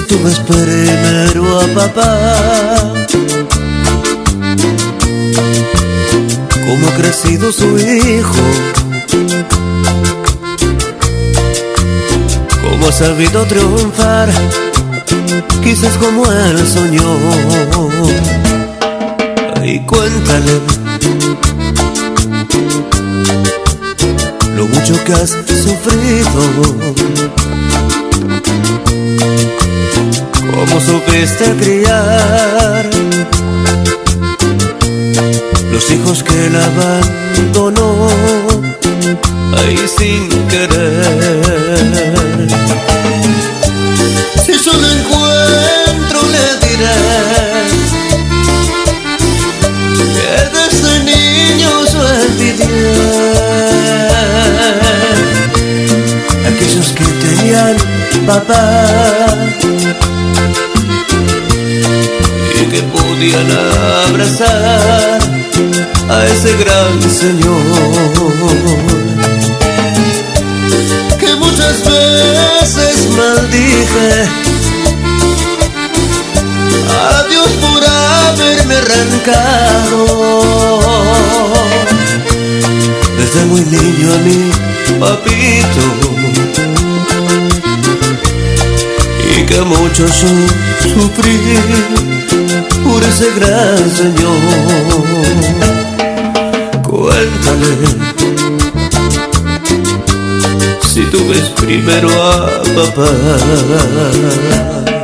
tú ves primero a papá, cómo ha crecido su hijo, cómo ha sabido triunfar, quizás como él soñó. Y cuéntale lo mucho que has sufrido, cómo supiste criar los hijos que él abandonó ahí sin querer. Si yo lo encuentro le diré que desde niño yo envidié aquellos que tenían papá y que podían abrazar a ese gran señor, que muchas veces maldije a Dios por haberme arrancado desde muy niño a mi papito, y que mucho yo sufrí por ese gran señor. Cuéntale si tú ves primero a papá.